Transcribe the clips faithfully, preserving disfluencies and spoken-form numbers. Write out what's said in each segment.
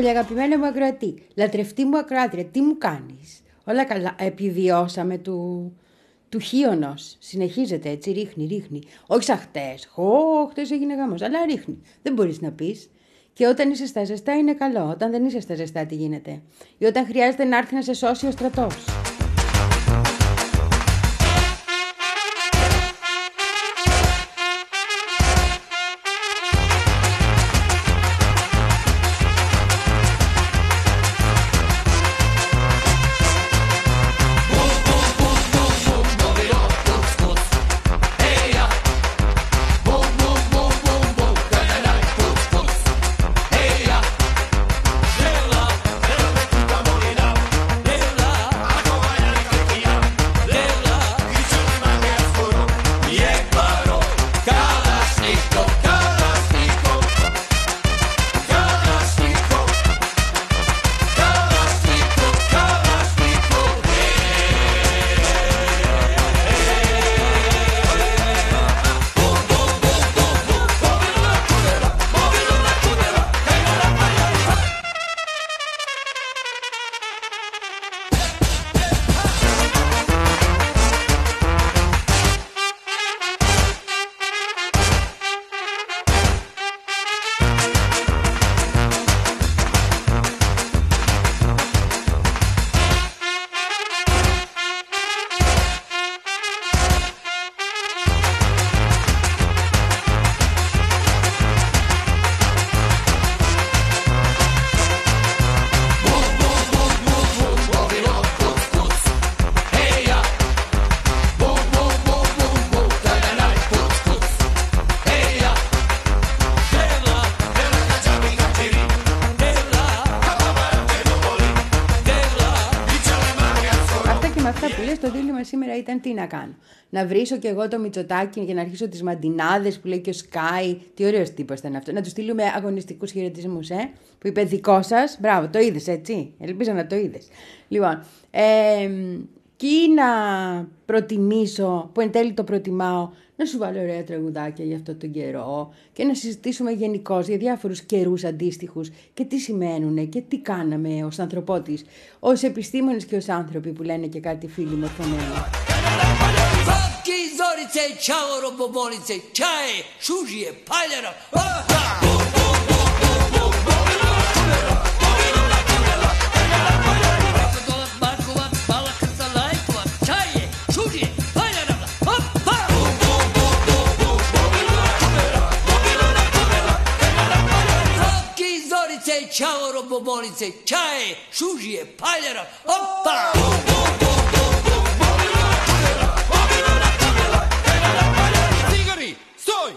Πολύ αγαπημένη μου ακροατή, λατρευτή μου ακροάτρια, τι μου κάνεις? Όλα καλά, επιβιώσαμε του, του χίωνος. Συνεχίζεται έτσι, ρίχνει, ρίχνει. Όχι σαν χτες, Ω, χτες έγινε γάμος, αλλά ρίχνει. Δεν μπορείς να πεις. Και όταν είσαι στα ζεστά είναι καλό, όταν δεν είσαι στα ζεστά τι γίνεται? Ή όταν χρειάζεται να έρθει να σε σώσει ο στρατός. Το δίλημμα σήμερα ήταν τι να κάνω. Να βρίσω κι εγώ το Μητσοτάκι και να αρχίσω τις μαντινάδες που λέει και ο Σκάι. Τι ωραίος τύπος ήταν αυτό. Να του στείλουμε αγωνιστικούς χαιρετισμούς, ε, που είπε δικό σας. Μπράβο, το είδες έτσι. Ελπίζω να το είδες. Λοιπόν, ε, και να προτιμήσω, που εν τέλει το προτιμάω, να σου βάλω ωραία τραγουδάκια για αυτόν τον καιρό και να συζητήσουμε γενικώς για διάφορους καιρούς αντίστοιχους και τι σημαίνουν και τι κάναμε ως ανθρωπότης, ως επιστήμονες και ως άνθρωποι που λένε και κάτι φίλοι μορφωμένοι. Ciao robobonice, čaje, šužije, paljara, opa! Cigari, stoj!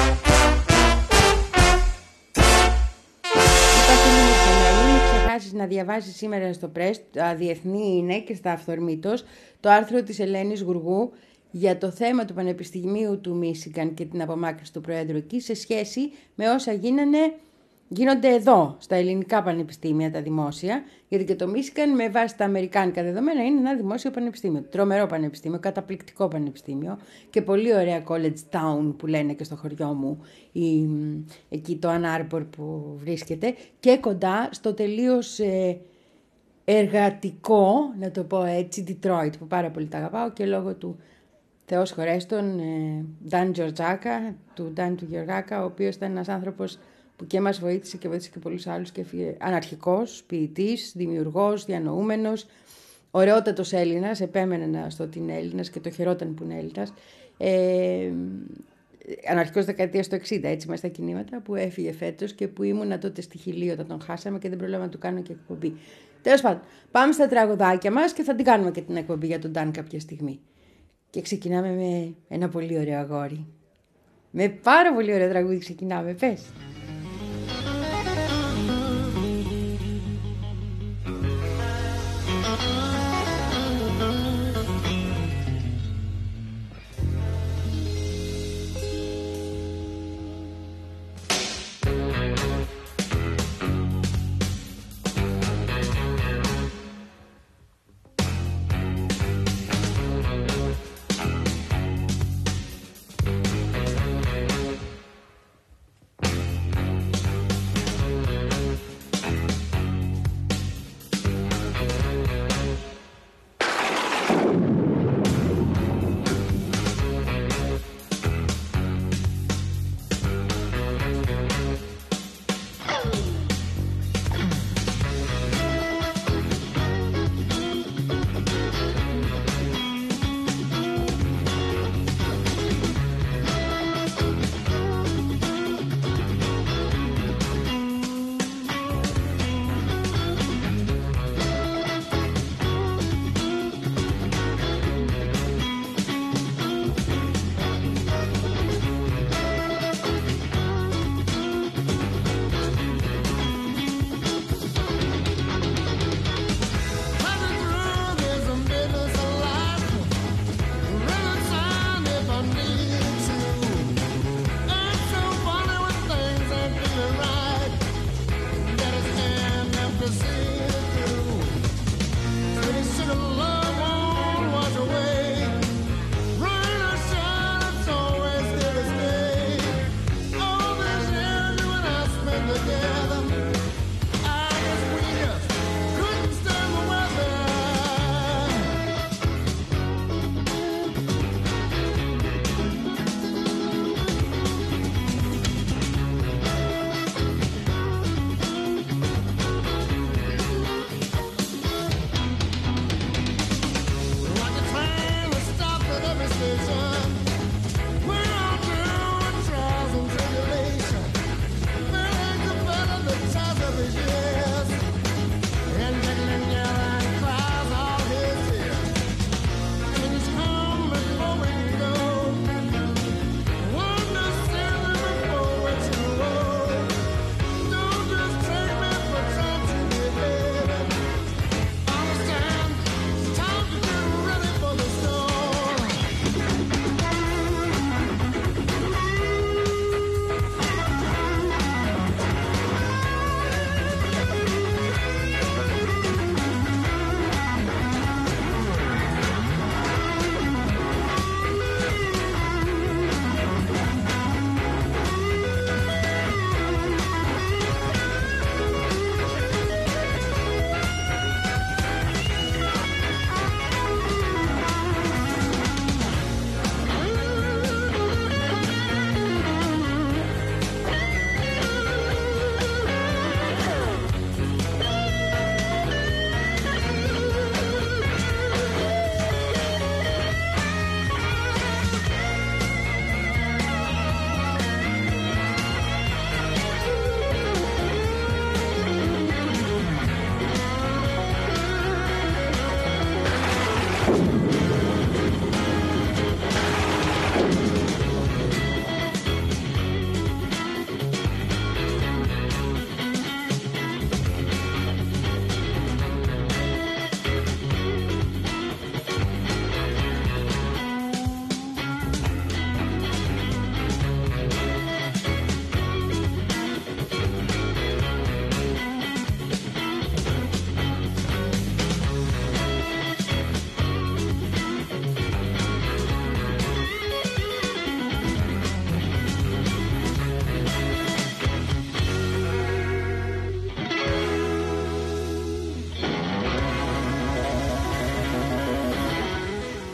Ξεχάσεις να διαβάσεις σήμερα στο Πρέσ, διεθνή είναι και στα Αυθορμήτως, το άρθρο της Ελένης Γουργού για το θέμα του Πανεπιστημίου του Μίσιγκαν και την απομάκρυνση του Προέδρου εκεί σε σχέση με όσα γίνανε Γίνονται εδώ, στα ελληνικά πανεπιστήμια, τα δημόσια, γιατί και το Μίσιγκαν με βάση τα αμερικάνικα δεδομένα είναι ένα δημόσιο πανεπιστήμιο, τρομερό πανεπιστήμιο, καταπληκτικό πανεπιστήμιο και πολύ ωραία college town που λένε και στο χωριό μου, η, εκεί το Ann Arbor που βρίσκεται, και κοντά στο τελείως ε, εργατικό, να το πω έτσι, Detroit, που πάρα πολύ τα αγαπάω και λόγω του Θεός χωρέστον, ε, Dan Georgiaka, του Dan του Γεωργάκα, ο οποίος ήταν ένας άνθρωπος που και μας βοήθησε και βοήθησε και πολλούς άλλους, και αναρχικός, ποιητής, δημιουργός, διανοούμενος, ωραιότατος Έλληνας, επέμενε να στο ότι είναι Έλληνας και το χαιρόταν που είναι Έλληνας. Ε, αναρχικός δεκαετίας του εξήντα, έτσι μέσα στα κινήματα, που έφυγε φέτος και που ήμουνα τότε στη Χιλή όταν τον χάσαμε και δεν προλάβαμε να του κάνω και εκπομπή. Τέλος πάντων, πάμε στα τραγουδάκια μας και θα την κάνουμε και την εκπομπή για τον Ντάν κάποια στιγμή. Και ξεκινάμε με ένα πολύ ωραίο αγόρι. Με πάρα πολύ ωραίο τραγούδι ξεκινάμε, πες.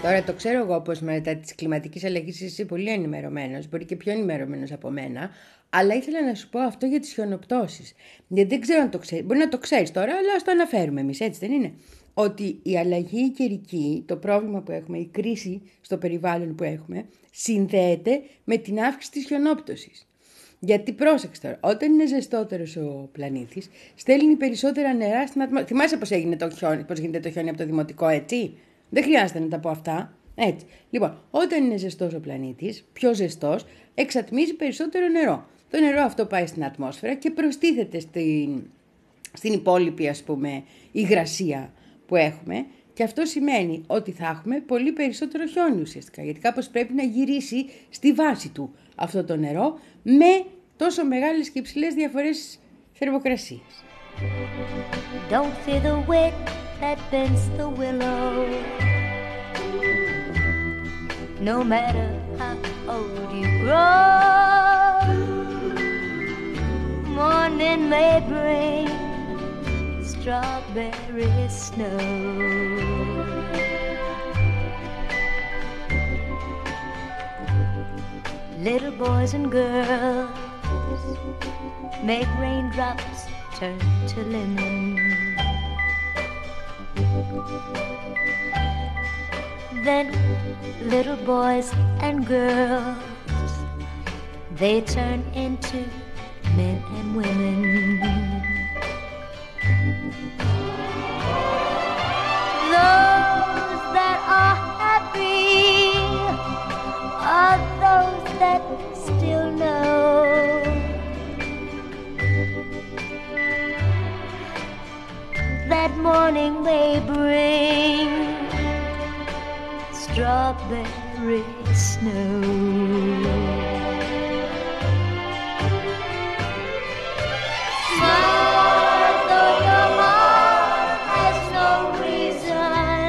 Τώρα το ξέρω εγώ πως μετά της κλιματικής αλλαγής είσαι πολύ ενημερωμένος, μπορεί και πιο ενημερωμένος από μένα, αλλά ήθελα να σου πω αυτό για τις χιονοπτώσεις. Γιατί δεν ξέρω αν το ξέρεις, μπορεί να το ξέρεις τώρα, αλλά ας το αναφέρουμε εμείς, έτσι δεν είναι? Ότι η αλλαγή καιρική, το πρόβλημα που έχουμε, η κρίση στο περιβάλλον που έχουμε, συνδέεται με την αύξηση της χιονόπτωσης. Γιατί πρόσεξε τώρα, όταν είναι ζεστότερος ο πλανήτης, στέλνει περισσότερα νερά στην ατμόσφαιρα. Θυμάσαι πώς, έγινε το χιόνι, πώς γίνεται το χιόνι από το δημοτικό, έτσι? Δεν χρειάζεται να τα πω αυτά. Έτσι. Λοιπόν, όταν είναι ζεστός ο πλανήτης, πιο ζεστός, εξατμίζει περισσότερο νερό. Το νερό αυτό πάει στην ατμόσφαιρα και προστίθεται στην, στην υπόλοιπη, ας πούμε, υγρασία που έχουμε. Και αυτό σημαίνει ότι θα έχουμε πολύ περισσότερο χιόνι ουσιαστικά. Γιατί κάπως πρέπει να γυρίσει στη βάση του αυτό το νερό με τόσο μεγάλες και υψηλές διαφορές θερμοκρασίας. Don't fear the wind that bends the willow. No matter how old you grow, morning may bring strawberry snow. Little boys and girls make raindrops turn to lemon. Then little boys and girls, they turn into men and women. Those that are happy are those that still know that morning may bring strawberry snow. Smile though your heart has no reason.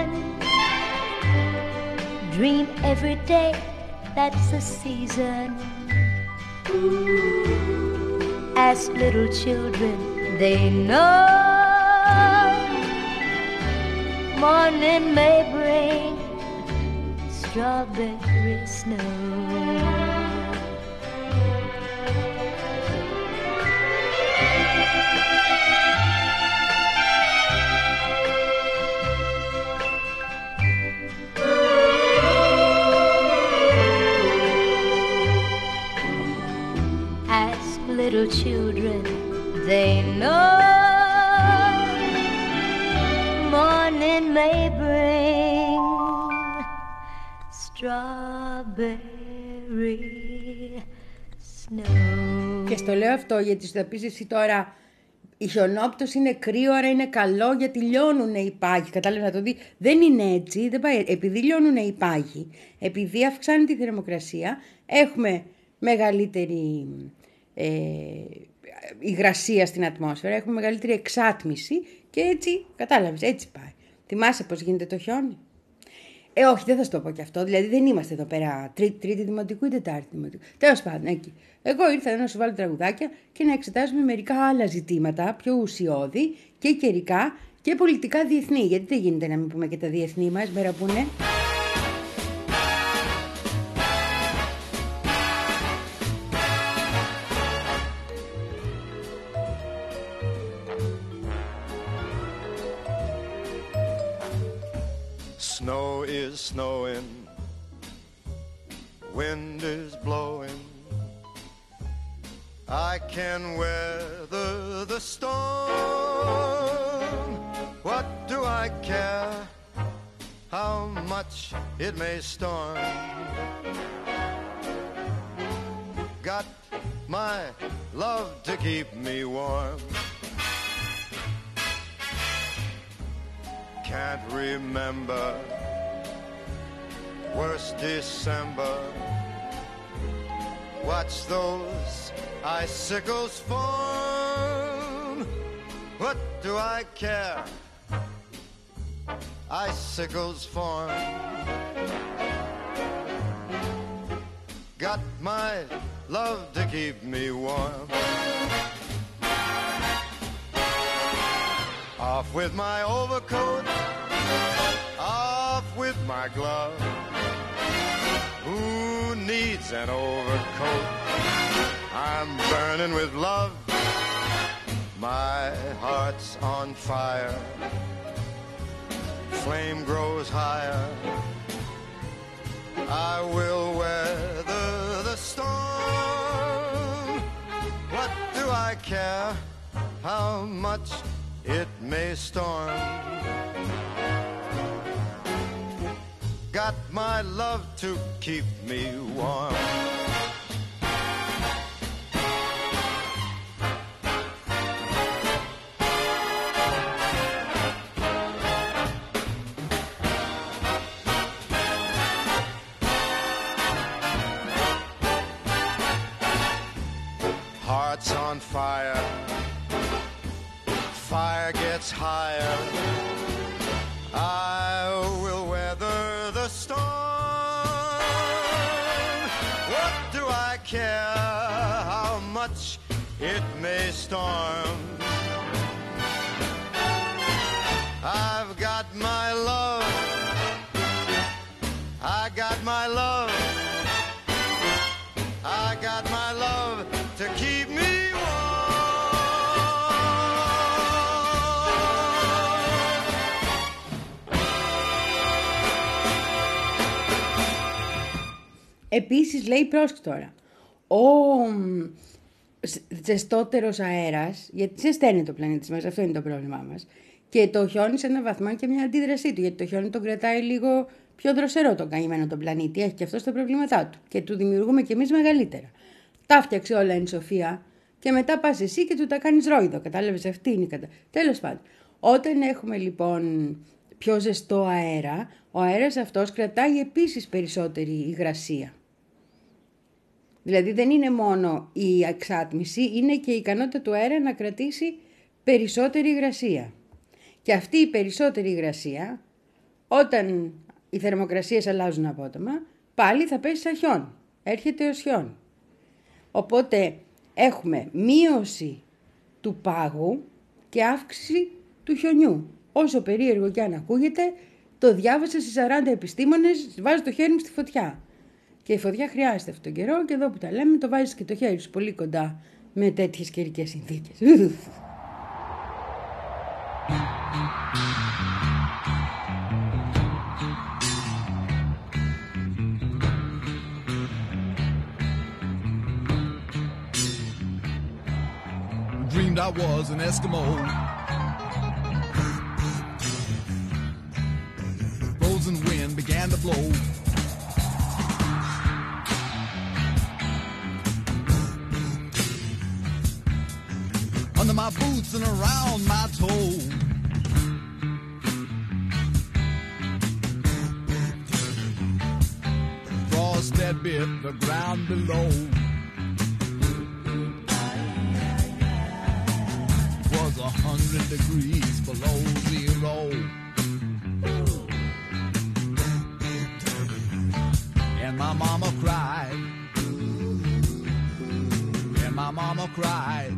Dream every day, that's the season. As little children, they know morning may bring strawberry snow. Ask little children, they know morning may bring strawberry snow. Και στο λέω αυτό γιατί σου θα πεις εσύ τώρα η χιονόπτωση είναι κρύο, άρα είναι καλό γιατί λιώνουν οι πάγοι. Κατάλαβες να το δει. Δεν είναι έτσι, δεν πάει. Επειδή λιώνουν οι πάγοι, επειδή αυξάνει τη θερμοκρασία, έχουμε μεγαλύτερη ε, υγρασία στην ατμόσφαιρα, έχουμε μεγαλύτερη εξάτμιση και έτσι, κατάλαβες, έτσι πάει. Θυμάσαι πώς γίνεται το χιόνι? Ε, όχι, δεν θα σου το πω κι αυτό. Δηλαδή, δεν είμαστε εδώ πέρα τρίτη, τρίτη δημοτικού ή τετάρτη δημοτικού. Τέλος πάντων, εκεί. Εγώ ήρθα να σου βάλω τραγουδάκια και να εξετάσουμε μερικά άλλα ζητήματα, πιο ουσιώδη και καιρικά και πολιτικά διεθνή. Γιατί δεν γίνεται να μην πούμε και τα διεθνή μας, μέρα που είναι. Snow is snowing, wind is blowing, I can weather the storm. What do I care how much it may storm? Got my love to keep me warm. Can't remember worst December. Watch those icicles form. What do I care? Icicles form. Got my love to keep me warm. Off with my overcoat, off with my gloves. and overcoat. I'm burning with love. My heart's on fire. Flame grows higher. I will weather the storm. What do I care how much it may storm? Got my love to keep me warm. Hearts on fire, fire gets higher. I will weather the storm. What do I care how much it may storm? I've got my love. I got my love. I got my love to keep me Επίσης λέει, πρόσεξε τώρα, ο ζεστότερος αέρας, γιατί ζεσταίνει το πλανήτη μας, αυτό είναι το πρόβλημά μας, και το χιόνι σε έναν βαθμό και μια αντίδρασή του, γιατί το χιόνι τον κρατάει λίγο πιο δροσερό τον καημένο τον πλανήτη, έχει και αυτό τα προβλήματά του και του δημιουργούμε κι εμείς μεγαλύτερα. Τα φτιάξε όλα η Σοφία και μετά πας εσύ και του τα κάνεις ρόιδο, κατάλαβες, αυτή είναι η κατα... Τέλος πάντων, όταν έχουμε λοιπόν πιο ζεστό αέρα, ο αέρας αυτός κρατάει επίσης περισσότερη υγρασία. Δηλαδή δεν είναι μόνο η εξάτμιση, είναι και η ικανότητα του αέρα να κρατήσει περισσότερη υγρασία. Και αυτή η περισσότερη υγρασία, όταν οι θερμοκρασίες αλλάζουν απότομα, πάλι θα πέσει σαν χιόν. Έρχεται ως χιόν. Οπότε έχουμε μείωση του πάγου και αύξηση του χιονιού. Όσο περίεργο και αν ακούγεται, το διάβασα στις σαράντα επιστήμονες, βάζω το χέρι μου στη φωτιά. Και η φωτιά χρειάζεται αυτόν τον καιρό και εδώ που τα λέμε το βάζεις και το χέρι σου πολύ κοντά με τέτοιες καιρικές συνθήκες. Dreamed I was an Eskimo. Frozen wind began to blow. Under my boots and around my toe. Frost that bit the ground below. Was a hundred degrees below zero. And my mama cried. And my mama cried.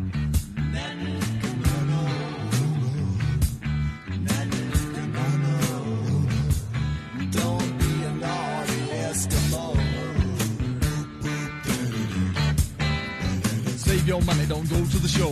Don't be a naughty Eskimo. Save your money, don't go to the show.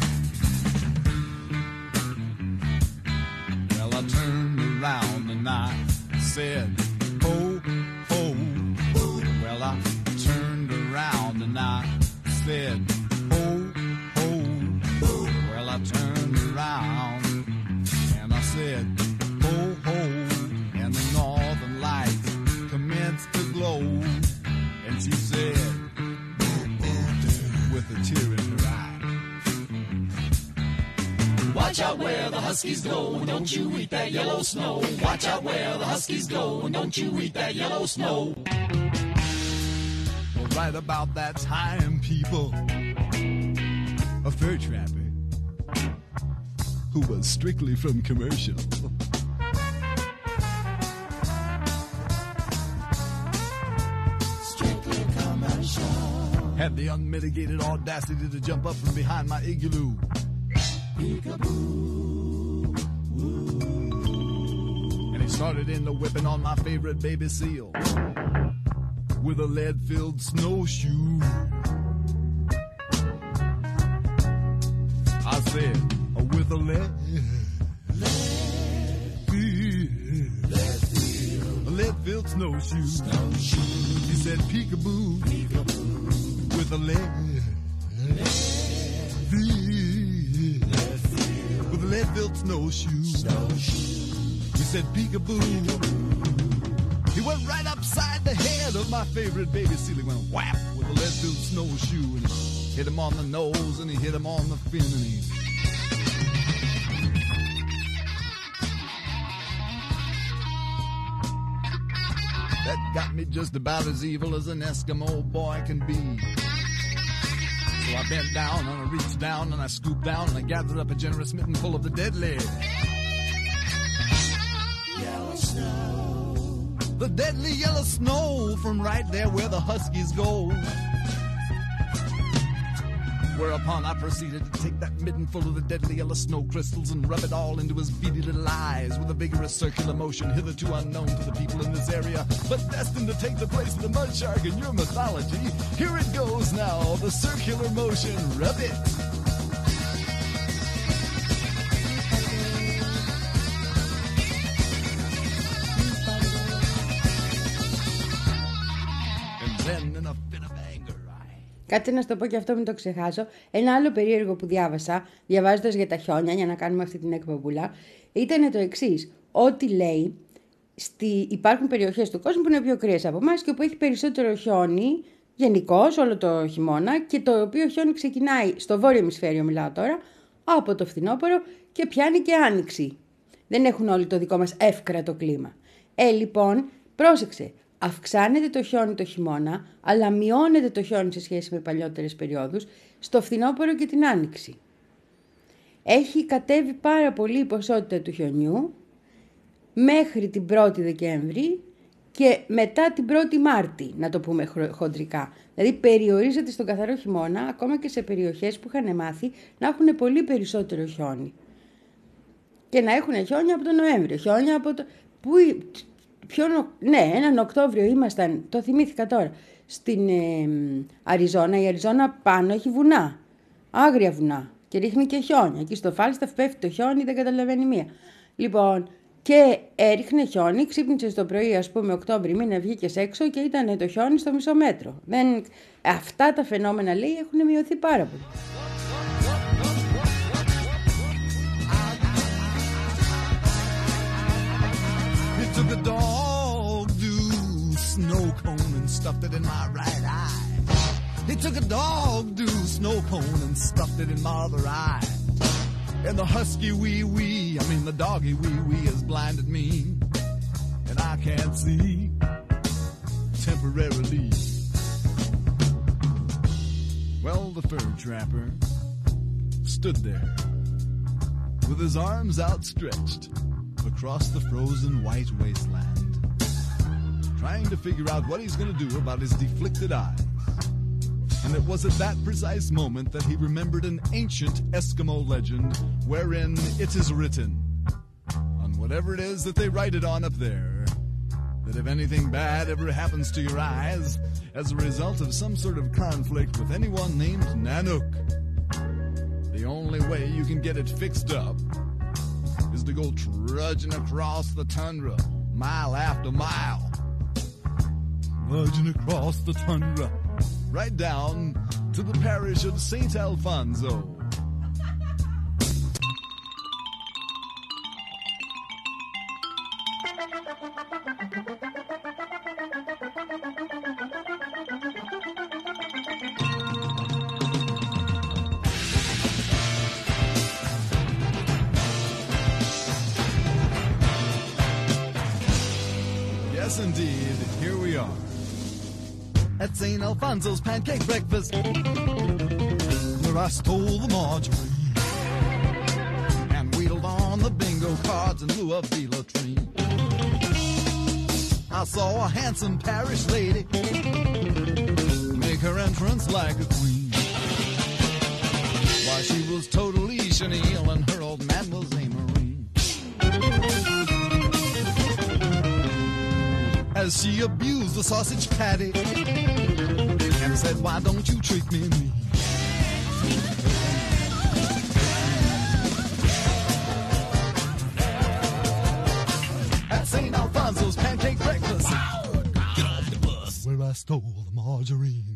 Well, I turned around and I said, ho, ho. Well, I turned around and I said, ho, ho. Well, I turned around and I said, ho, ho. And the northern lights commenced to glow. And she said, with a tear in her eye, watch out where the huskies go, and don't you eat that yellow snow. Watch out where the huskies go, and don't you eat that yellow snow. Well, right about that time, people, a fur trapper who was strictly from commercial strictly commercial had the unmitigated audacity to jump up from behind my igloo. Peekaboo. And he started in the whipping on my favorite baby seal. with a lead-filled snowshoe. I said, with a lead, lead-filled, a lead-filled snowshoe. snowshoe. He said, peekaboo, peekaboo, with a lead, lead-filled, with a lead-filled snowshoe. snowshoe. He said, peekaboo. He went right upside the head of my favorite baby seal. He went whap with a lead-filled snowshoe, and he hit him on the nose, and he hit him on the fin, and he... That got me just about as evil as an Eskimo boy can be. So I bent down, and I reached down, and I scooped down, and I gathered up a generous mitten full of the deadly yellow snow. The deadly yellow snow from right there where the huskies go. Whereupon I proceeded to take that midden full of the deadly yellow snow crystals and rub it all into his beady little eyes with a vigorous circular motion hitherto unknown to the people in this area, but destined to take the place of the mud shark in your mythology. Here it goes now, the circular motion, rub it. Κάτσε να στο πω και αυτό, μην το ξεχάσω. Ένα άλλο περίεργο που διάβασα, διαβάζοντας για τα χιόνια, για να κάνουμε αυτή την εκπομπούλα, ήταν το εξής. Ότι λέει, στη... υπάρχουν περιοχές του κόσμου που είναι πιο κρύες από εμάς και που έχει περισσότερο χιόνι, γενικώς, όλο το χειμώνα, και το οποίο χιόνι ξεκινάει στο βόρειο ημισφαίριο, μιλάω τώρα, από το φθινόπωρο και πιάνει και άνοιξη. Δεν έχουν όλοι το δικό μας εύκρατο κλίμα. Ε, λοιπόν, πρόσεξε. Αυξάνεται το χιόνι το χειμώνα, αλλά μειώνεται το χιόνι σε σχέση με παλιότερες περιόδους στο φθινόπωρο και την άνοιξη. Έχει κατέβει πάρα πολύ η ποσότητα του χιονιού μέχρι την πρώτη Δεκέμβρη και μετά την πρώτη Μάρτη, να το πούμε χοντρικά. Δηλαδή περιορίζεται στον καθαρό χειμώνα, ακόμα και σε περιοχές που είχαν μάθει να έχουν πολύ περισσότερο χιόνι. Και να έχουν χιόνια από τον Νοέμβριο, χιόνια από το... Που... Ποιο, ναι, έναν Οκτώβριο ήμασταν, το θυμήθηκα τώρα, στην ε, Αριζόνα. Η Αριζόνα πάνω έχει βουνά, άγρια βουνά και ρίχνει και χιόνια. Εκεί στο Φάλσταφ πέφτει το χιόνι, δεν καταλαβαίνει μία. Λοιπόν, και έριχνε χιόνι, ξύπνησε το πρωί, ας πούμε, Οκτώβρη μήνα, βγήκες έξω και ήταν το χιόνι στο μισό μέτρο. Δεν... Αυτά τα φαινόμενα, λέει, έχουν μειωθεί πάρα πολύ. Took a dog do snow cone and stuffed it in my right eye. He took a dog do snow cone and stuffed it in my other eye. And the husky wee wee, I mean the doggy wee wee has blinded me, and I can't see temporarily. Well, the fur trapper stood there with his arms outstretched across the frozen white wasteland, trying to figure out what he's going to do about his deflicted eyes. And it was at that precise moment that he remembered an ancient Eskimo legend wherein it is written, on whatever it is that they write it on up there, that if anything bad ever happens to your eyes as a result of some sort of conflict with anyone named Nanook, the only way you can get it fixed up is to go trudging across the tundra, mile after mile. Trudging across the tundra, right down to the parish of Saint Alfonso. Yes, indeed, here we are at Saint Alfonso's pancake breakfast, where I stole the margarine and wheedled on the bingo cards and blew up the latrine. I saw a handsome parish lady make her entrance like a queen, while she was totally chenille and her old man was a Marine. as she abused the sausage patty and said, why don't you treat me mean? At Saint Alfonso's pancake breakfast, wow, get off the bus, where I stole the margarine.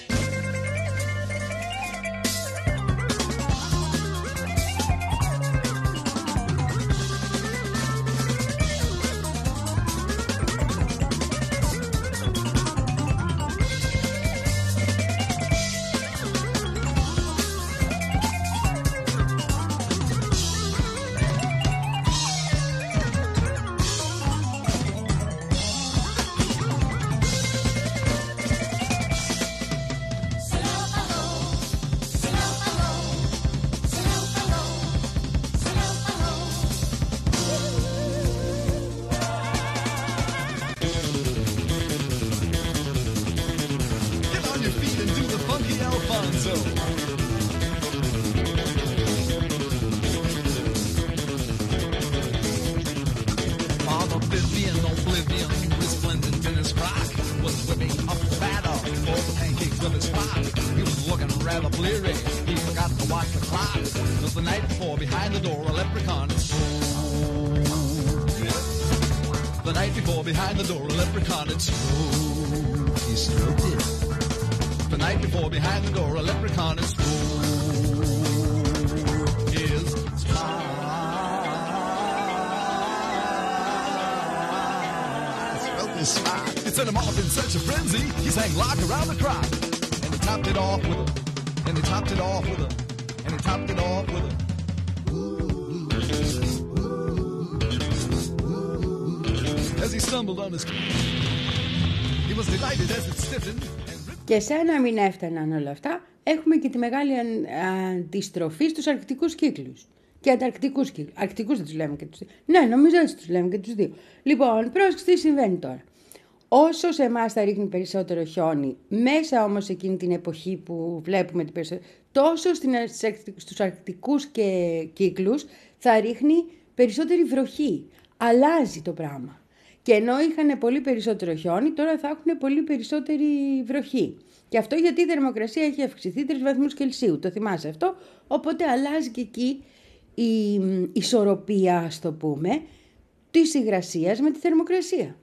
Και σαν να μην έφταναν όλα αυτά, έχουμε και τη μεγάλη αντιστροφή στους αρκτικούς κύκλους. Και ανταρκτικούς κύκλους. Αρκτικούς δεν τους λέμε και τους δύο. Ναι, νομίζω έτσι τους λέμε και τους δύο. Λοιπόν, πρόσεξε τι συμβαίνει τώρα. Όσο σε εμάς θα ρίχνει περισσότερο χιόνι, μέσα όμως εκείνη την εποχή που βλέπουμε την περισσότερη, τόσο στους αρκτικούς και κύκλους θα ρίχνει περισσότερη βροχή. Αλλάζει το πράγμα. Και ενώ είχαν πολύ περισσότερο χιόνι, τώρα θα έχουν πολύ περισσότερη βροχή. Και αυτό γιατί η θερμοκρασία έχει αυξηθεί τρεις βαθμούς Κελσίου. Το θυμάσαι αυτό. Οπότε αλλάζει και εκεί η ισορροπία, ας το πούμε, της υγρασίας με τη θερμοκρασία.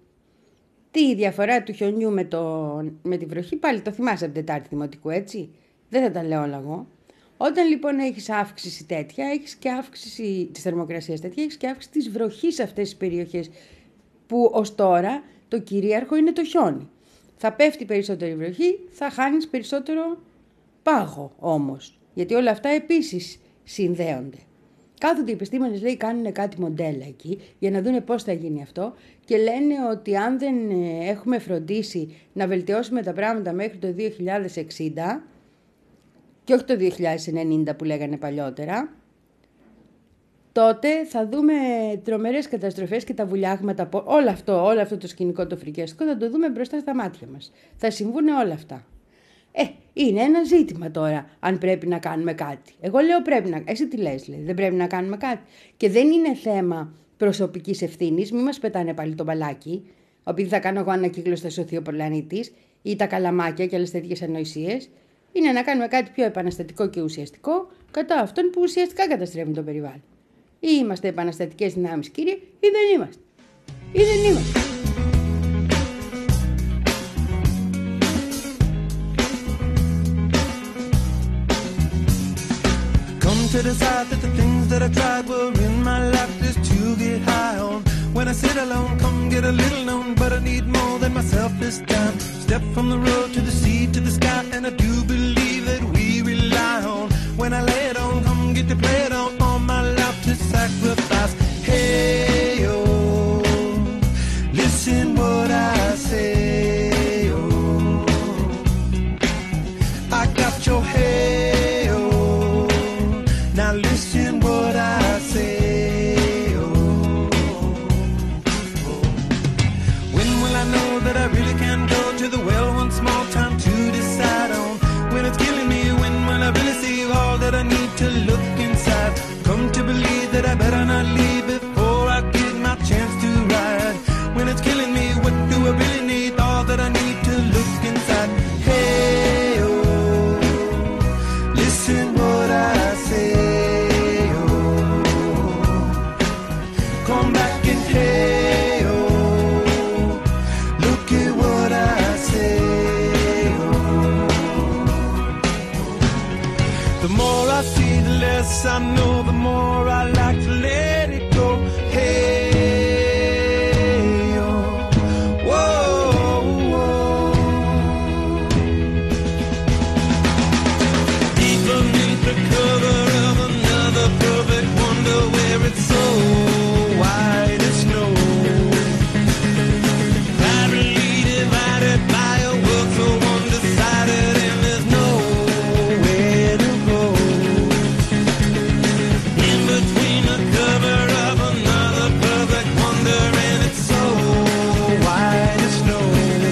Τι διαφορά του χιονιού με, το, με τη βροχή, πάλι το θυμάσαι από την Τετάρτη Δημοτικού, έτσι. Δεν θα τα λέω όλα εγώ. Όταν λοιπόν έχεις αύξηση τέτοια, έχεις και αύξηση της θερμοκρασίας τέτοια, έχεις και αύξηση της βροχής σε αυτές τις περιοχές που ως τώρα το κυρίαρχο είναι το χιόνι. Θα πέφτει περισσότερη βροχή, θα χάνεις περισσότερο πάγο όμως. Γιατί όλα αυτά επίσης συνδέονται. Κάθονται οι επιστήμονες, λέει, κάνουν κάτι μοντέλα εκεί για να δούνε πώς θα γίνει αυτό και λένε ότι αν δεν έχουμε φροντίσει να βελτιώσουμε τα πράγματα μέχρι το δύο χιλιάδες εξήντα και όχι το δύο χιλιάδες ενενήντα που λέγανε παλιότερα, τότε θα δούμε τρομερές καταστροφές και τα βουλιάγματα, όλο αυτό, όλο αυτό το σκηνικό το φρικιαστικό θα το δούμε μπροστά στα μάτια μας. Θα συμβούν όλα αυτά. Ε, είναι ένα ζήτημα τώρα αν πρέπει να κάνουμε κάτι. Εγώ λέω πρέπει να... Εσύ τι λες, λέει, δεν πρέπει να κάνουμε κάτι. Και δεν είναι θέμα προσωπικής ευθύνης, μη μας πετάνε πάλι το μπαλάκι, επειδή θα κάνω εγώ ανακύκλωση θα σωθεί ο πλανήτης ή τα καλαμάκια και άλλες τέτοιες ανοησίες. Είναι να κάνουμε κάτι πιο επαναστατικό και ουσιαστικό κατά αυτόν που ουσιαστικά καταστρέφουν το περιβάλλον. Ή είμαστε επαναστατικές δυνάμεις, κύριε, ή δεν είμαστε. Ή δεν είμαστε. Come to decide that the things that I tried were in my life just to get high on. When I sit alone, come get a little known, but I need more than myself this time. Step from the road to the sea to the sky, and I do believe that we rely on. When I lay it on, come get to play it on, all my life to sacrifice. Hey, oh, listen what I say, oh, I got your hey, oh, now listen what I say, oh, oh. When will I know that I really can go to the well one small time to decide on? When it's killing me, when will I really see all that I need to look inside? Come to believe that I better not leave before I get my chance to ride. When it's killing me, what do I really I know, the more I like to let it go. Hey, oh, whoa, whoa. Deep beneath the cover of another perfect wonder, where it's so white as snow, privately divided by a world so undecided, and there's nowhere to go. In between the cover of another perfect wonder, and it's so white as snow,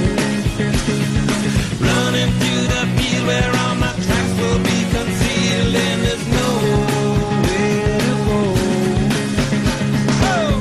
running through the field where all my tracks will be concealed, and there's nowhere to go. Oh!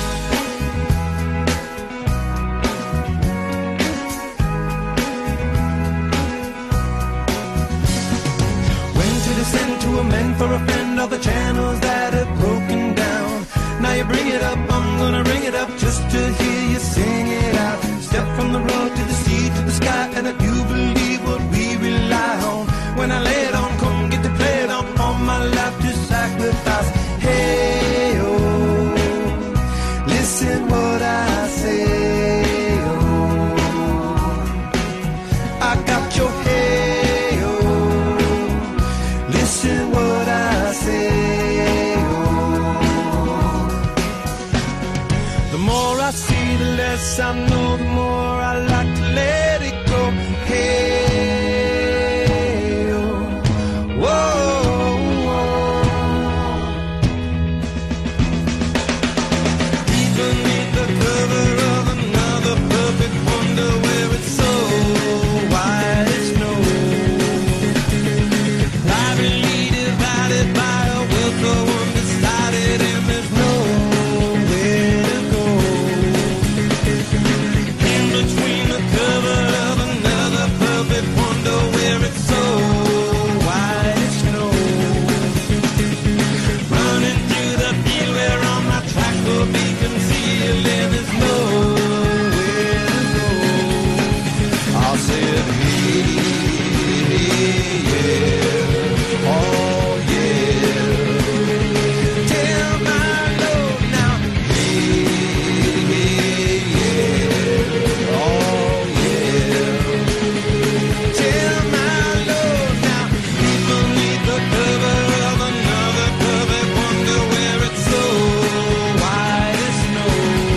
When to descend to amend for a friend all the channels that have broken down. Now you bring it up, I'm gonna ring it up just to hear you sing it out. Step from the road to the sea to the sky, and I do believe what we rely on. When I lay it on, come get to play it on, all my life to sacrifice. Hey, oh, listen what I say, oh, I got your hey, oh, listen what I say, oh. The more I see, the less I know, the more I like to let it go. Hey, oh, whoa, whoa. Deep beneath the cover of another perfect wonder, where it's so white as snow, privately divided by a world so undecided, and there's nowhere to go. In between the cover of another perfect wonder, where it's so white as snow, running through the field where all my tracks will be concealed, and there's nowhere to go. I'll say it, hey, yeah, oh yeah. Tell my Lord now, hey, yeah, oh yeah. Tell my Lord now, deep beneath the cover of another perfect wonder, where it's so white as snow,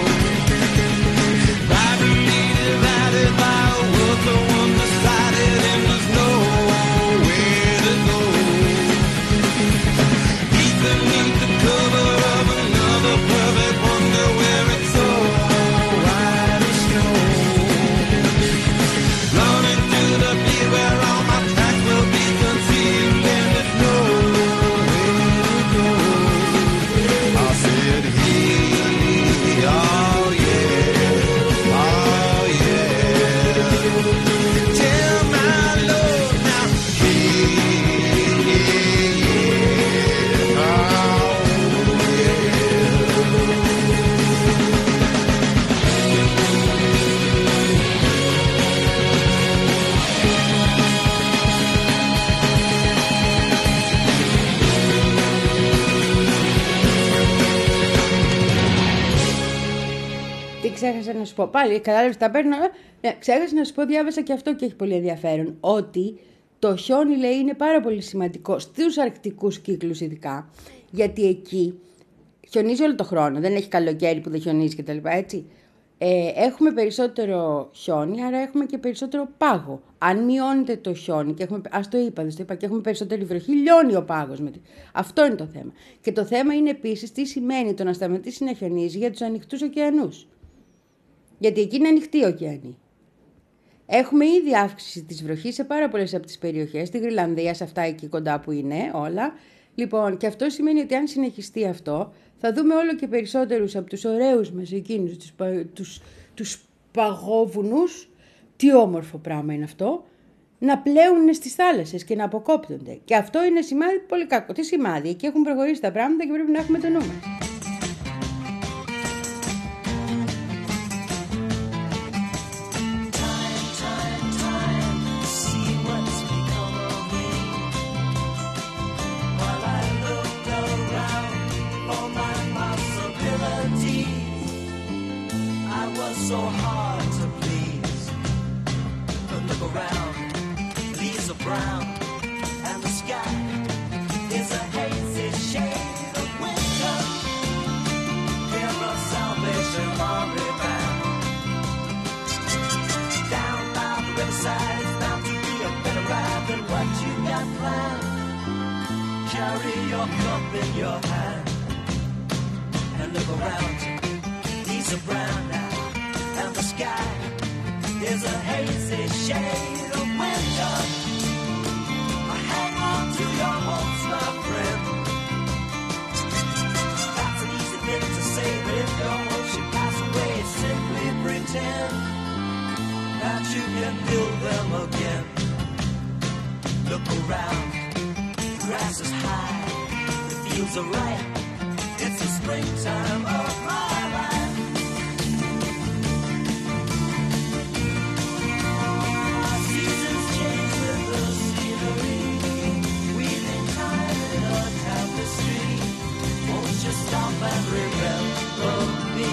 privately divided by a world so undecided, and there's nowhere to go. Deep beneath the cover of another perfect wonder, where it's so white as snow, running through the field where all my tracks will be concealed, and there's nowhere to go. I'll say it, hey, oh yeah, oh yeah. Tell my Lord now, hey, yeah, oh Τι ξέχασα να σου πω. Πάλι, κατάλαβες, τα παίρνω. Ναι, ξέχασα να σου πω, διάβασα και αυτό και έχει πολύ ενδιαφέρον. Ότι το χιόνι, λέει, είναι πάρα πολύ σημαντικό στους αρκτικούς κύκλους ειδικά. Γιατί εκεί χιονίζει όλο το χρόνο. Δεν έχει καλοκαίρι που δεν χιονίζει κτλ. Έτσι. Ε, έχουμε περισσότερο χιόνι, άρα έχουμε και περισσότερο πάγο. Αν μειώνεται το χιόνι, και έχουμε, ας το είπα, δεν το είπα, και έχουμε περισσότερη βροχή, λιώνει ο πάγος. Με... Αυτό είναι το θέμα. Και το θέμα είναι επίσης τι σημαίνει το να σταματήσει να χιονίζει για τους ανοιχτούς ωκεανούς. Γιατί εκεί είναι ανοιχτή η ωκεανή. Έχουμε ήδη αύξηση της βροχής σε πάρα πολλές από τις περιοχές, στη Γροιλανδία, σε αυτά εκεί κοντά που είναι όλα. Λοιπόν, και αυτό σημαίνει ότι αν συνεχιστεί αυτό, θα δούμε όλο και περισσότερους από τους ωραίους μας εκείνους, τους, τους, τους παγόβουνους, τι όμορφο πράγμα είναι αυτό, να πλέουν στις θάλασσες και να αποκόπτονται. Και αυτό είναι σημάδι πολύ κακό. Τι σημάδι, εκεί έχουν προχωρήσει τα πράγματα και πρέπει να έχουμε το νου μας. See what's become of me while I look brown, and the sky is a hazy shade of winter. Hear the Salvation Army band. Down by the riverside, it's bound to be a better ride than what you got planned. Carry your cup in your hand and look around you. These are brown now, and the sky is a hazy shade of winter. Hang on to your hopes, my friend. That's an easy thing to say, but if your hopes should pass away, simply pretend that you can build them again. Look around, the grass is high, the fields are ripe. It's the springtime of my life. Seasons change with the scenery. Weaving time in a tapestry. Won't you stop and remember me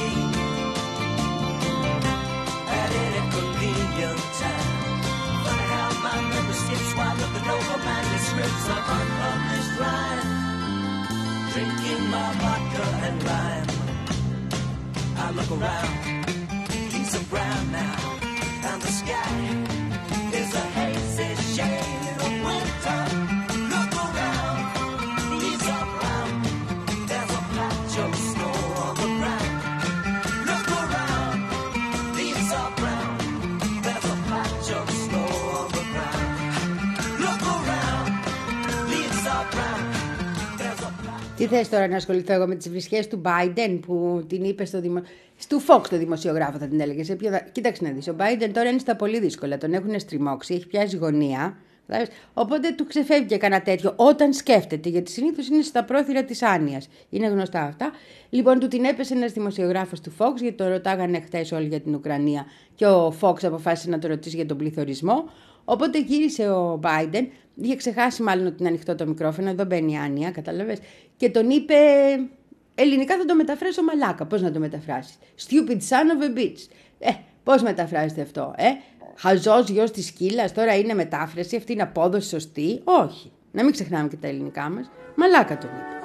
at any convenient time? Find out my memberships while looking over manuscripts of unpublished rhyme. Drinking my vodka and lime. I look around, leaves are brown now, and the sky is a hazy shade of winter. Look around, leaves are brown, there's a patch of snow on the ground. Look around, leaves are brown, there's a patch of snow on the ground. Look around, leaves are brown. Τι θες τώρα να ασχοληθώ εγώ με τις βρισχές του Biden που την είπε στο δημο... του Fox το δημοσιογράφο θα την έλεγε. Σε ποιο... Κοίταξε να δεις, ο Biden τώρα είναι στα πολύ δύσκολα, τον έχουν στριμώξει, έχει πιάσει γωνία. Οπότε του ξεφεύγει και κανένα τέτοιο όταν σκέφτεται, γιατί συνήθως είναι στα πρόθυρα της άνοιας. Είναι γνωστά αυτά. Λοιπόν, του την έπεσε ένας δημοσιογράφος του Fox, γιατί το ρωτάγανε χτες όλοι για την Ουκρανία και ο Fox αποφάσισε να το ρωτήσει για τον πληθωρισμό. Οπότε γύρισε ο Biden, είχε ξεχάσει μάλλον ότι είναι ανοιχτό το μικρόφωνο, εδώ μπαίνει η άνοια, καταλαβες, και τον είπε, ελληνικά θα το μεταφράσω μαλάκα, πώς να το μεταφράσεις, stupid son of a bitch. Ε, πώς μεταφράζεται αυτό, ε, χαζός γιος της σκύλας, τώρα είναι μετάφραση, αυτή είναι απόδοση σωστή, όχι, να μην ξεχνάμε και τα ελληνικά μας, μαλάκα τον είπε.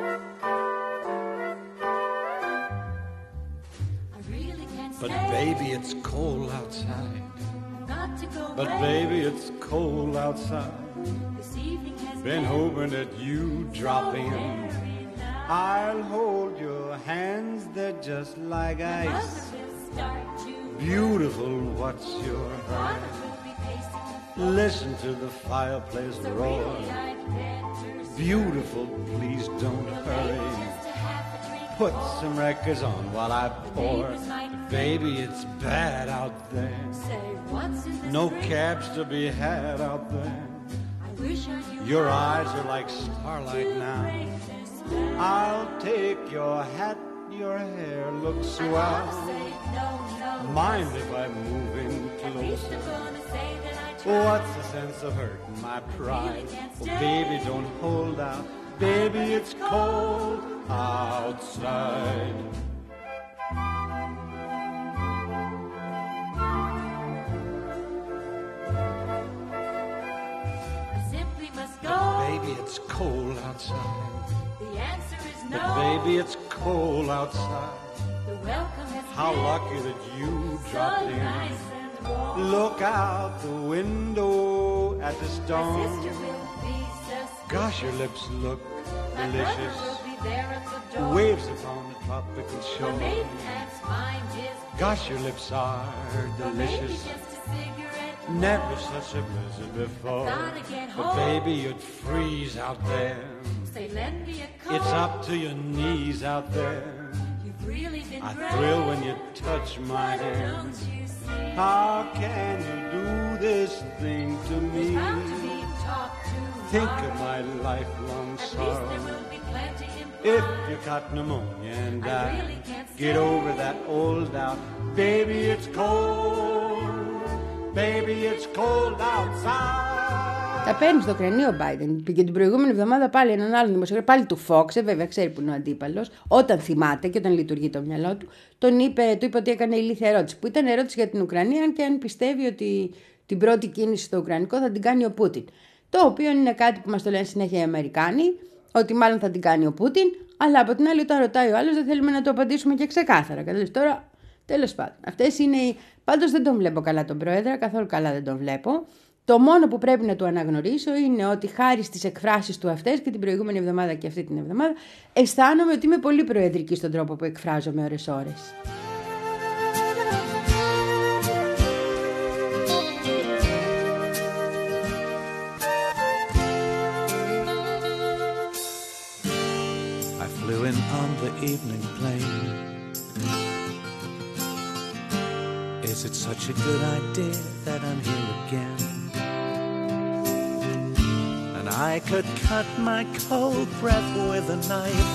But baby, it's cold outside. But baby, it's cold outside. Been hoping that you'd drop in. I'll hold your hands, they're just like ice. Beautiful, what's your hurry? Listen to the fireplace roar. Beautiful, please don't hurry. Put some records on while I pour. Baby, it's bad out there. No cabs to be had out there. Your eyes are like starlight now. I'll take your hat, your hair looks swell. Mind if I move in closer? What's the sense of hurting my pride? Oh, baby, don't hold out. Baby, it's cold outside. Baby, it's cold outside. The answer is no. But baby, it's cold outside. The welcome has How been lucky that you dropped so in. nice and warm. Look out the window at the My storm. sister will be suspicious. Gosh, your lips look My brother delicious. will be there at the door. Waves upon the tropical My shore. maiden aunt's mind is Gosh, your lips are or maybe delicious. just a cigarette. Never such a blizzard before. Gotta get But home. baby, you'd freeze out there. Say, lend me a coat. It's up to your knees out there. You've really been I great. thrill when you touch my But hand. don't you see? How can you do this thing to me? There's bound to be talk Think tomorrow. of my lifelong At least sorrow. there will be plenty in If you got pneumonia and I die, really can't get stay. over that old doubt. Baby, it's cold. Baby, it's cold outside. Τα παίρνει στο κρανίο ο Biden. Πήγε την προηγούμενη εβδομάδα πάλι έναν άλλον δημοσιογράφο, πάλι του Fox, ε, βέβαια ξέρει που είναι ο αντίπαλος, όταν θυμάται και όταν λειτουργεί το μυαλό του, τον είπε, του είπε ότι έκανε ηλίθια ερώτηση. Που ήταν ερώτηση για την Ουκρανία, αν και αν πιστεύει ότι την πρώτη κίνηση στο Ουκρανικό θα την κάνει ο Πούτιν. Το οποίο είναι κάτι που μας το λένε συνέχεια οι Αμερικάνοι, ότι μάλλον θα την κάνει ο Πούτιν, αλλά από την άλλη όταν ρωτάει ο άλλος δεν θέλουμε να το απαντήσουμε και ξεκάθαρα. Καταλάβεις τώρα, τέλος πάντων. Αυτές είναι οι... Πάντως δεν τον βλέπω καλά τον Πρόεδρα, καθόλου καλά δεν τον βλέπω. Το μόνο που πρέπει να του αναγνωρίσω είναι ότι χάρη στις εκφράσεις του αυτές και την προηγούμενη εβδομάδα και αυτή την εβδομάδα αισθάνομαι ότι είμαι πολύ προεδρική στον τρόπο που εκφράζομαι ώρες-ώρες. I flew in on the evening plane. Is it such a good idea that I'm here again? And I could cut my cold breath with a knife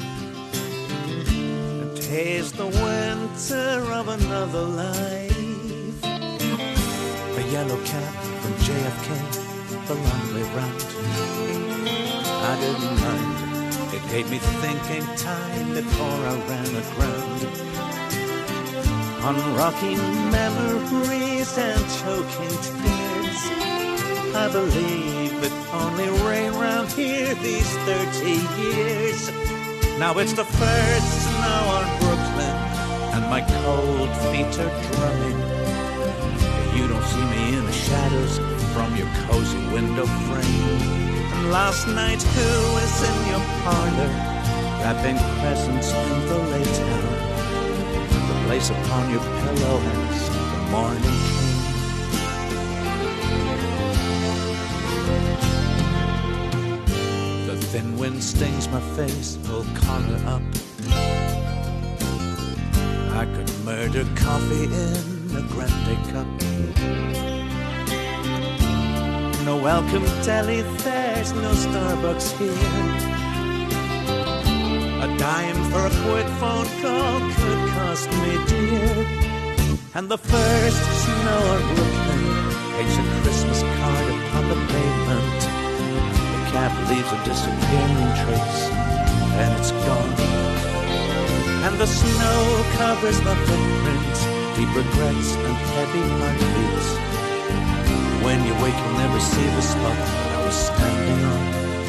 and taste the winter of another life. A yellow cab from J F K, the long way round. I didn't mind. It gave me thinking time before I ran aground on rocky memories and choking tears. I believe it only rained round here these thirty years. Now it's the first snow on Brooklyn and my cold feet are drumming. You don't see me in the shadows from your cozy window frame. And last night who was in your parlor wrapping presents in the late hour? The lace upon your pillow as the morning came. The thin wind stings my face, pull collar up. I could murder coffee in a grande cup. No welcome deli, there's no Starbucks here. A dime for a quick phone call could cost me dear. And the first snow of Brooklyn takes a Christmas card upon the pavement. The cab leaves a disappearing trace, and it's gone. And the snow covers the footprints, deep regrets and heavy heartbeats. When you wake, you'll never see the spot that I was standing on.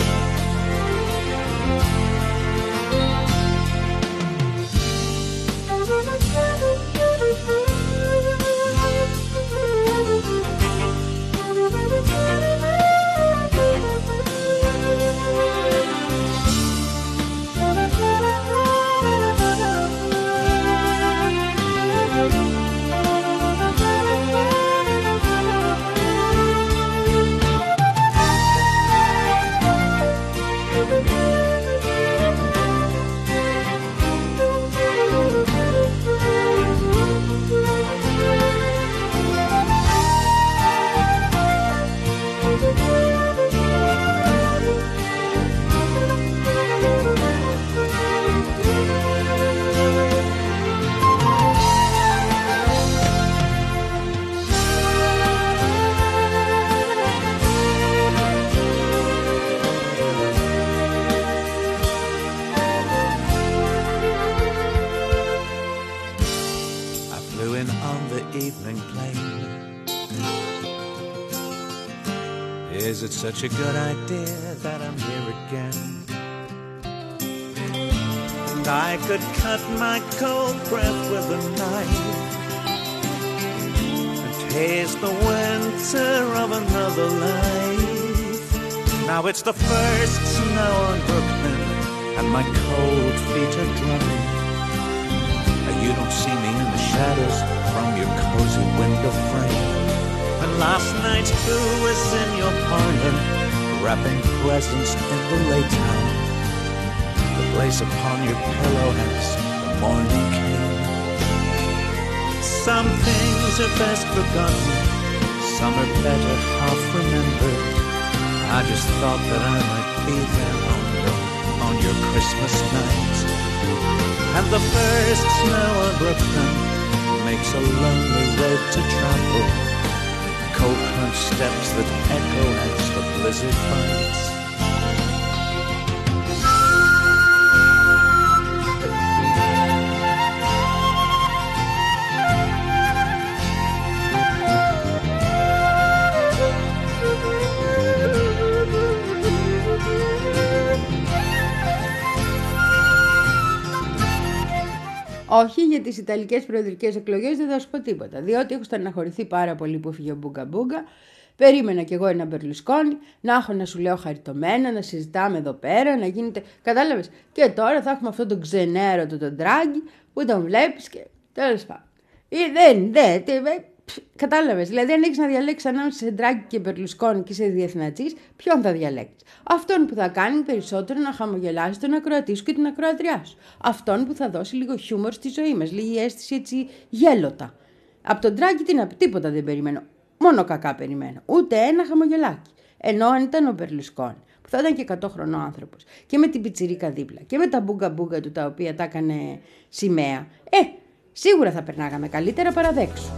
Is it such a good idea that I'm here again? And I could cut my cold breath with a knife and taste the winter of another life. Now it's the first snow on Brooklyn and my cold feet are drumming. And you don't see me in the shadows from your cozy window frame. And last night who was in your parlor wrapping presents in the late hour? The lace upon your pillow as the morning came. Some things are best forgotten, some are better half remembered. I just thought that I might be there on your, on your Christmas night. And the first snow on Brooklyn makes a lonely road to travel. Cold crunch steps that echo as the blizzard bites. Όχι, για τις Ιταλικές προεδρικές εκλογές δεν θα σου πω τίποτα. Διότι έχω στεναχωρηθεί πάρα πολύ που έφυγε ο Μπούγκα Μπούγκα. Περίμενα κι εγώ ένα Μπερλουσκόνι, να έχω να σου λέω χαριτωμένα, να συζητάμε εδώ πέρα, να γίνεται. Κατάλαβες. Και τώρα θα έχουμε αυτόν τον ξενέρωτο τον Ντράγκη που τον βλέπεις και. Τέλος πάντων. Δεν, δεν. Κατάλαβες. Δηλαδή, αν έχεις να διαλέξεις ανάμεσα σε Ντράγκη και Μπερλουσκόνι και σε διεθνατσής, ποιον θα διαλέξεις? Αυτόν που θα κάνει περισσότερο να χαμογελάσει τον ακροατή σου και την ακροατριά σου. Αυτόν που θα δώσει λίγο χιούμορ στη ζωή μας, λίγη αίσθηση έτσι γέλοτα. Από τον Ντράγκη τι να πει, τίποτα δεν περιμένω. Μόνο κακά περιμένω. Ούτε ένα χαμογελάκι. Ενώ αν ήταν ο Μπερλουσκόνι, που θα ήταν και εκατό χρονών άνθρωπος, και με την πιτσιρίκα δίπλα, και με τα μπούγκα μπούγκα του τα οποία τα έκανε σημαία, ε, σίγουρα θα περνάγαμε καλύτερα παραδέξου.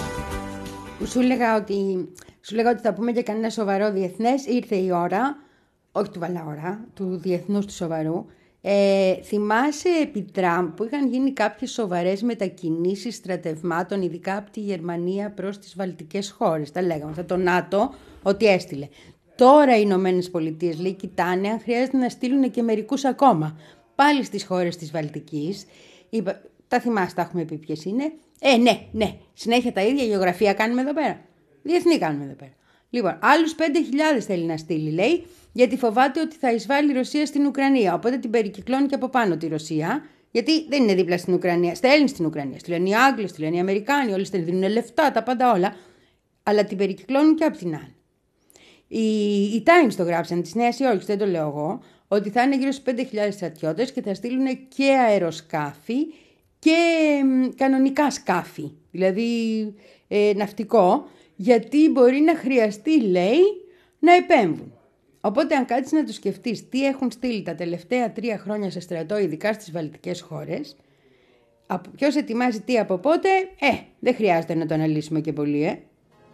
Σου λέγα ότι, σου λέγα ότι θα πούμε για κανένα σοβαρό διεθνές. Ήρθε η ώρα. όχι του Βαλαωρά, του διεθνούς του σοβαρού. Ε, θυμάσαι επί Τραμπ που είχαν γίνει κάποιες σοβαρές μετακινήσεις στρατευμάτων, ειδικά από τη Γερμανία προς τις βαλτικές χώρες. Τα λέγαμε, θα το ΝΑΤΟ ότι έστειλε. Τώρα οι Ηνωμένες Πολιτείες, λέει, κοιτάνε αν χρειάζεται να στείλουν και μερικούς ακόμα. Πάλι στις χώρες της Βαλτικής. Είπα, τα θυμάστε, τα έχουμε πει ποιες είναι. Ε, ναι, ναι, συνέχεια τα ίδια γεωγραφία κάνουμε εδώ πέρα. Διεθνή κάνουμε εδώ πέρα. Λοιπόν, άλλους πέντε χιλιάδες θέλει να στείλει, λέει, γιατί φοβάται ότι θα εισβάλλει η Ρωσία στην Ουκρανία. Οπότε την περικυκλώνει και από πάνω τη Ρωσία, γιατί δεν είναι δίπλα στην Ουκρανία. Στέλνει στην Ουκρανία. Στέλνει οι Άγγλοι, στέλνει οι Αμερικάνοι, όλοι στέλνουν, δίνουν λεφτά, τα πάντα όλα. Αλλά την περικυκλώνουν και από την άλλη. Οι, οι Times το γράψαν, της Νέας Υόρκης, δεν το λέω εγώ, ότι θα είναι γύρω στους πέντε χιλιάδες στρατιώτες και θα στείλουν και αεροσκάφη και κανονικά σκάφη, δηλαδή ε, ναυτικό, γιατί μπορεί να χρειαστεί, λέει, να επέμβουν. Οπότε αν κάτσεις να το σκεφτείς τι έχουν στείλει τα τελευταία τρία χρόνια σε στρατό, ειδικά στις βαλτικές χώρες, ποιος ετοιμάζει τι από πότε, ε, δεν χρειάζεται να το αναλύσουμε και πολύ, ε.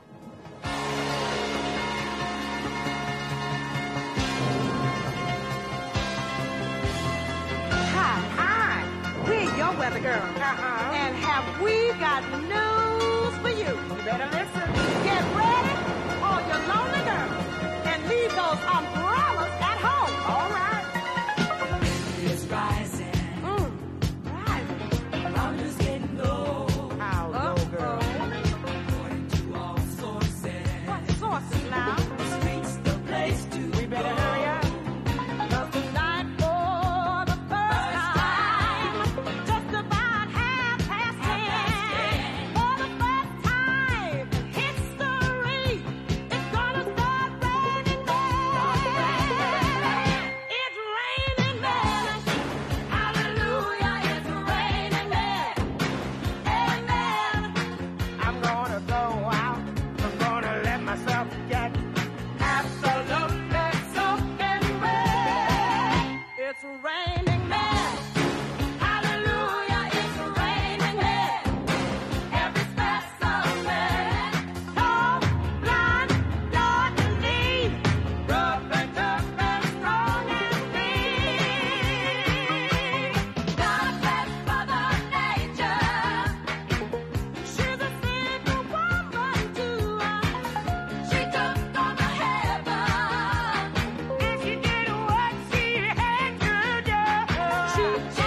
Girl. Uh-huh. And have we got news for you? You better listen. Get ready, all you lonely girls, and leave those umbrellas at home. All right. It's rising. Mm. Rising. Numbers getting low. How low, girl? According to all sources. What sources now? The streets, the place to We better go. hurry up. Tonight for the first time, just about half past ten. For the first time in history, it's gonna start raining men. It's raining men. Hallelujah, it's raining men. Amen. I'm gonna go out. I'm gonna let myself get absolutely soaking wet. It's raining men. Hallelujah, it's raining men. Every specimen, tall, blind, Lord and lean, rough and tough and strong and mean. God bless Mother Nature. She's a single woman too. She took on the heaven, and she did what she had to do. She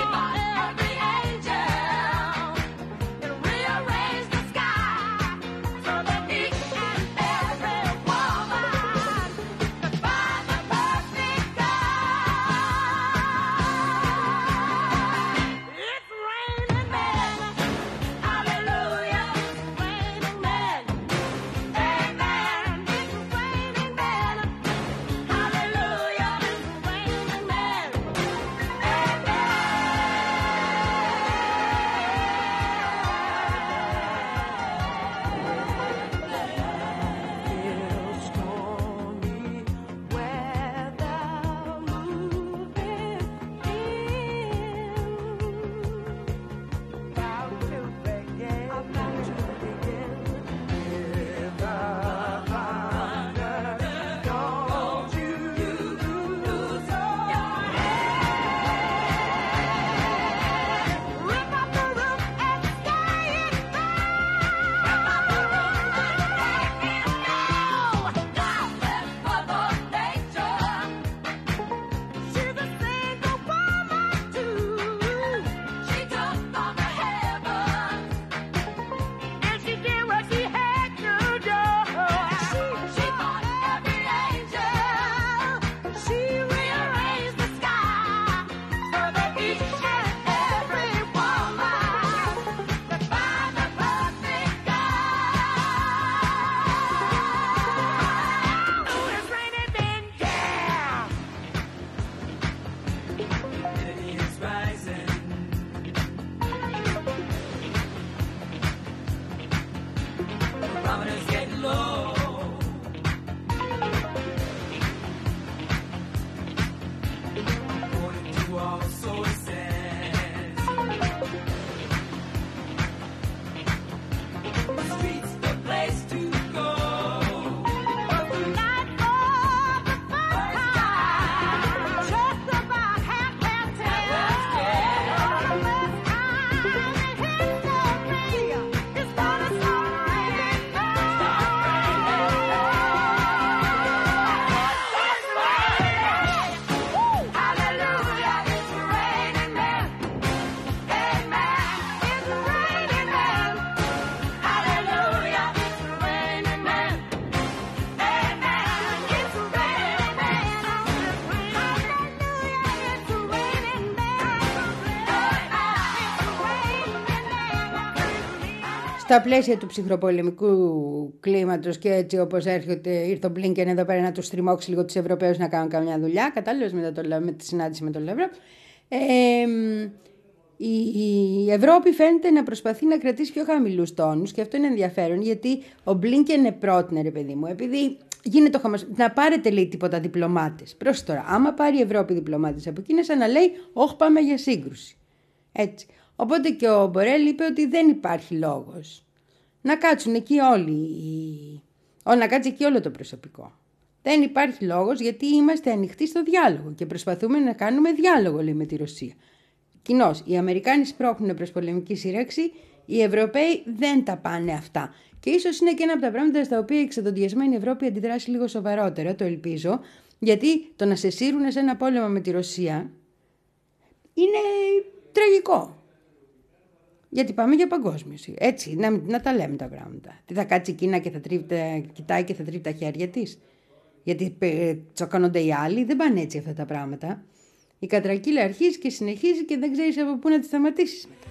στα πλαίσια του ψυχροπολεμικού κλίματος και έτσι όπως έρχεται, ήρθε ο Μπλίνκεν εδώ πέρα να τους τριμώξει λίγο τους Ευρωπαίους να κάνουν καμιά δουλειά, κατάλληλος με, το, με τη συνάντηση με τον Λαvrov. Ε, η, η Ευρώπη φαίνεται να προσπαθεί να κρατήσει πιο χαμηλούς τόνους και αυτό είναι ενδιαφέρον γιατί ο Μπλίνκεν πρότεινε, ρε παιδί μου, επειδή γίνεται ο χαμός, να πάρετε λέει τίποτα διπλωμάτες. Προς τώρα, άμα πάρει η Ευρώπη διπλωμάτες από εκεί είναι σαν να λέει όχι πάμε για σύγκρουση. Έτσι. Οπότε και ο Μπορέλ είπε ότι δεν υπάρχει λόγος να κάτσουν εκεί όλοι, ό, να κάτσει εκεί όλο το προσωπικό. Δεν υπάρχει λόγος γιατί είμαστε ανοιχτοί στο διάλογο και προσπαθούμε να κάνουμε διάλογο, λέει, με τη Ρωσία. Κοινώς, οι Αμερικάνοι σπρώχνουν προς πολεμική σύρραξη, οι Ευρωπαίοι δεν τα πάνε αυτά. Και ίσως είναι και ένα από τα πράγματα στα οποία η εξεδοντιασμένη Ευρώπη αντιδράσει λίγο σοβαρότερα, το ελπίζω, γιατί το να σε σύρουν σε ένα πόλεμο με τη Ρωσία είναι τραγικό. Γιατί πάμε για παγκόσμιωση. Έτσι, να, να τα λέμε τα πράγματα. Τι θα κάτσει η Κίνα και θα τρίβει τα, κοιτάει και θα τρίβει τα χέρια της. Γιατί ε, τσοκάνονται οι άλλοι. Δεν πάνε έτσι αυτά τα πράγματα. Η κατρακύλα αρχίζει και συνεχίζει και δεν ξέρεις από πού να τη σταματήσεις μετά.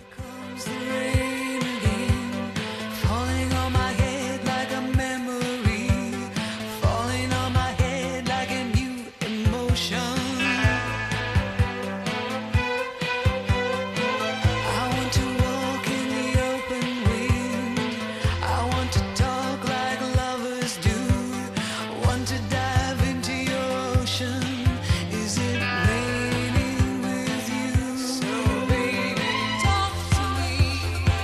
Is it raining with you? So baby, talk to me.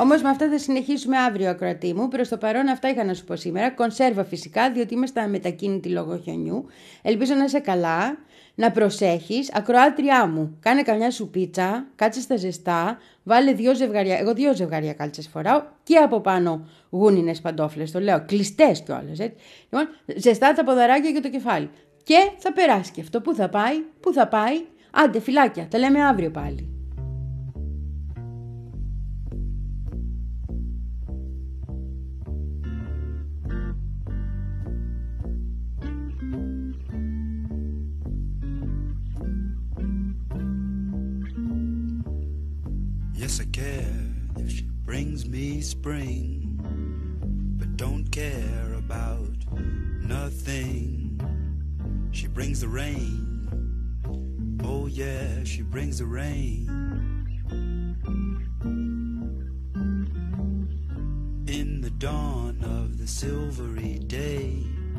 Όμως με αυτά θα συνεχίσουμε αύριο, ακροατή μου. Προς το παρόν αυτά είχα να σου πω σήμερα. Κονσέρβα φυσικά, διότι είμαι στα μετακίνητη λόγω χιονιού. Ελπίζω να είσαι καλά, να προσέχεις. Ακροάτριά μου, κάνε καμιά σου πίτσα, κάτσε στα ζεστά, βάλε δύο ζευγαριά, εγώ δύο ζευγαριά κάλτσες φοράω και από πάνω γούνινες παντόφλες, το λέω, κλειστές κιόλας, έτσι. Λοιπόν, ζεστά τα ποδαράκια και το κεφάλι. Και θα περάσει και αυτό. Πού θα πάει, πού θα πάει. Άντε, φιλάκια, τα λέμε αύριο πάλι. Yes, I care if she brings me spring, but don't care about nothing. She brings the rain. Oh yeah, she brings the rain. In the dawn of the silvery day,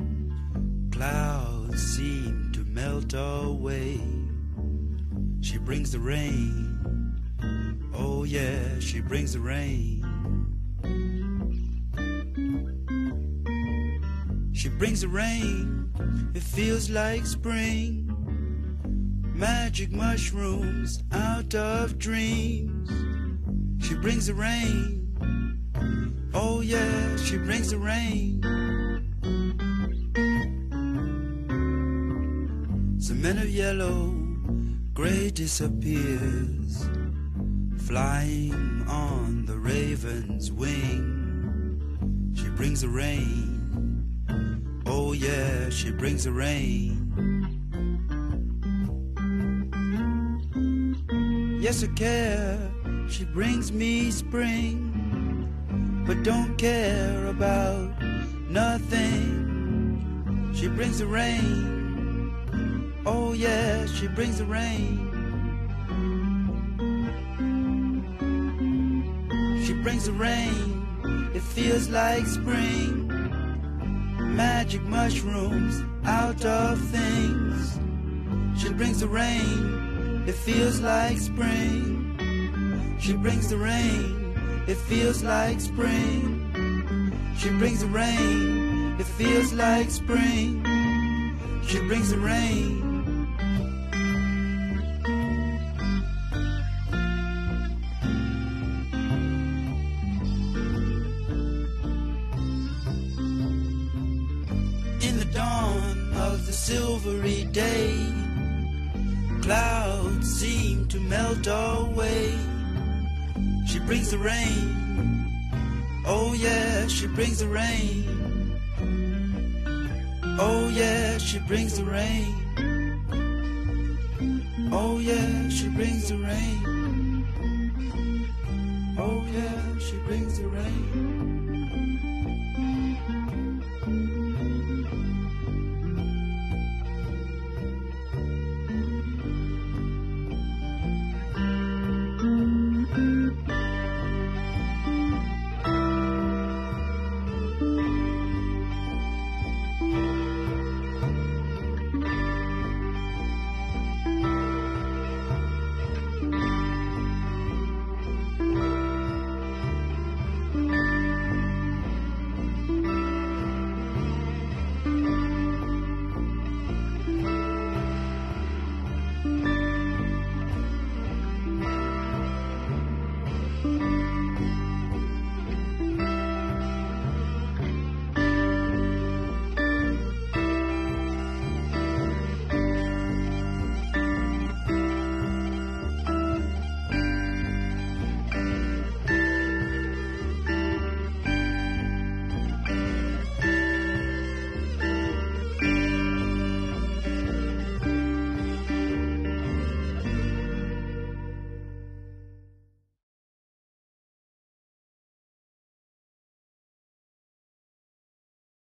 clouds seem to melt away. She brings the rain. Oh yeah, she brings the rain. She brings the rain. It feels like spring. Magic mushrooms out of dreams. She brings the rain. Oh yeah, she brings the rain. Some men of yellow, gray disappears, flying on the raven's wing. She brings the rain. Oh yeah, she brings the rain. Yes, I care, she brings me spring, but don't care about nothing. She brings the rain. Oh yeah, she brings the rain. She brings the rain. It feels like spring. Magic mushrooms out of things. She brings the rain. It feels like spring. She brings the rain. It feels like spring. She brings the rain. It feels like spring. She brings the rain. Silvery day, clouds seem to melt away. She brings the rain. Oh yeah, she brings the rain. Oh yeah, she brings the rain. Oh yeah, she brings the rain. Oh yeah, she brings the rain.